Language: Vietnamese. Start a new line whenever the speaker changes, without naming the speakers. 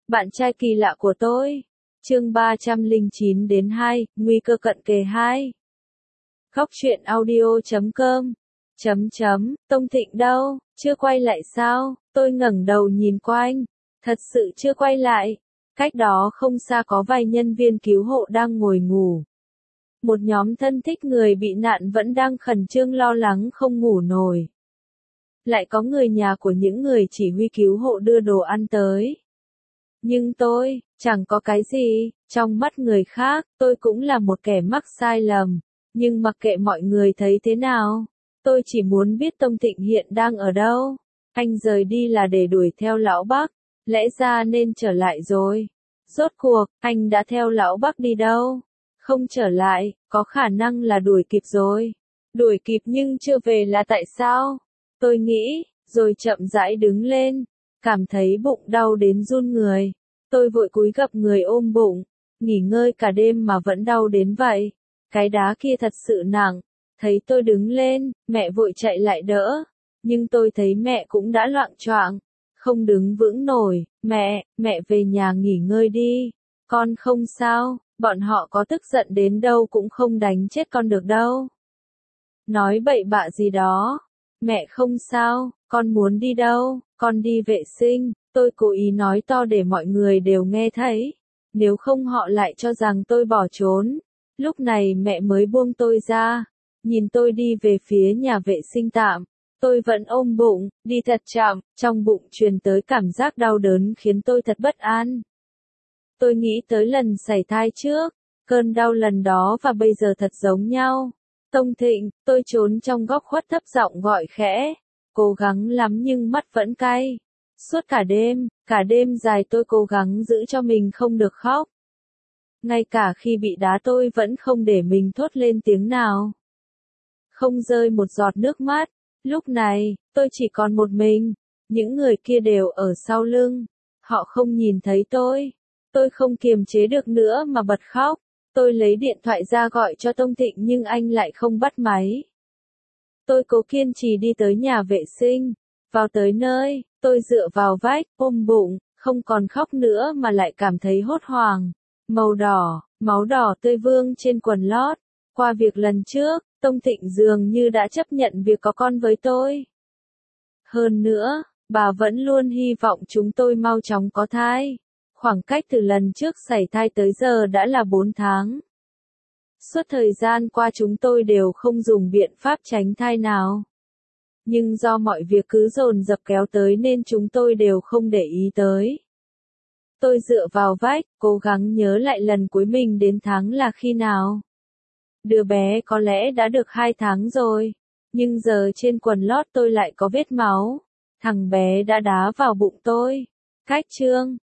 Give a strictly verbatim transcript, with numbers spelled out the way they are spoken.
Bạn trai kỳ lạ của tôi. Chương ba trăm lẻ chín đến hai, nguy cơ cận kề hai. Góc truyện audio chấm com. Chấm chấm, Tông Thịnh đâu, chưa quay lại sao? Tôi ngẩng đầu nhìn quanh. Thật sự chưa quay lại. Cách đó không xa có vài nhân viên cứu hộ đang ngồi ngủ. Một nhóm thân thích người bị nạn vẫn đang khẩn trương lo lắng không ngủ nổi. Lại có người nhà của những người chỉ huy cứu hộ đưa đồ ăn tới. Nhưng tôi, chẳng có cái gì, trong mắt người khác, tôi cũng là một kẻ mắc sai lầm. Nhưng mặc kệ mọi người thấy thế nào, tôi chỉ muốn biết Tông Thịnh hiện đang ở đâu. Anh rời đi là để đuổi theo lão Bắc, lẽ ra nên trở lại rồi. Rốt cuộc, anh đã theo lão Bắc đi đâu? Không trở lại, có khả năng là đuổi kịp rồi. Đuổi kịp nhưng chưa về là tại sao? Tôi nghĩ, rồi chậm rãi đứng lên, cảm thấy bụng đau đến run người. Tôi vội cúi gập người ôm bụng, nghỉ ngơi cả đêm mà vẫn đau đến vậy. Cái đá kia thật sự nặng. Thấy tôi đứng lên, mẹ vội chạy lại đỡ. Nhưng tôi thấy mẹ cũng đã loạng choạng, không đứng vững nổi. Mẹ, mẹ về nhà nghỉ ngơi đi. Con không sao, bọn họ có tức giận đến đâu cũng không đánh chết con được đâu. Nói bậy bạ gì đó. Mẹ không sao, con muốn đi đâu? Con đi vệ sinh. Tôi cố ý nói to để mọi người đều nghe thấy. Nếu không họ lại cho rằng tôi bỏ trốn. Lúc này mẹ mới buông tôi ra. Nhìn tôi đi về phía nhà vệ sinh tạm. Tôi vẫn ôm bụng, đi thật chậm, trong bụng truyền tới cảm giác đau đớn khiến tôi thật bất an. Tôi nghĩ tới lần sảy thai trước, cơn đau lần đó và bây giờ thật giống nhau. Tông Thịnh, tôi trốn trong góc khuất thấp giọng gọi khẽ. Cố gắng lắm nhưng mắt vẫn cay. Suốt cả đêm, cả đêm dài tôi cố gắng giữ cho mình không được khóc. Ngay cả khi bị đá tôi vẫn không để mình thốt lên tiếng nào. Không rơi một giọt nước mắt. Lúc này, tôi chỉ còn một mình. Những người kia đều ở sau lưng. Họ không nhìn thấy tôi. Tôi không kiềm chế được nữa mà bật khóc. Tôi lấy điện thoại ra gọi cho Tông Thịnh nhưng anh lại không bắt máy. Tôi cố kiên trì đi tới nhà vệ sinh. Vào tới nơi, tôi dựa vào vách, ôm bụng, không còn khóc nữa mà lại cảm thấy hốt hoảng. Màu đỏ, máu đỏ tươi vương trên quần lót. Qua việc lần trước, Tông Thịnh dường như đã chấp nhận việc có con với tôi. Hơn nữa, bà vẫn luôn hy vọng chúng tôi mau chóng có thai. Khoảng cách từ lần trước sảy thai tới giờ đã là bốn tháng. Suốt thời gian qua chúng tôi đều không dùng biện pháp tránh thai nào. Nhưng do mọi việc cứ dồn dập kéo tới nên chúng tôi đều không để ý tới. Tôi dựa vào vách, cố gắng nhớ lại lần cuối mình đến tháng là khi nào. Đứa bé có lẽ đã được hai tháng rồi. Nhưng giờ trên quần lót tôi lại có vết máu. Thằng bé đã đá vào bụng tôi. Cách chương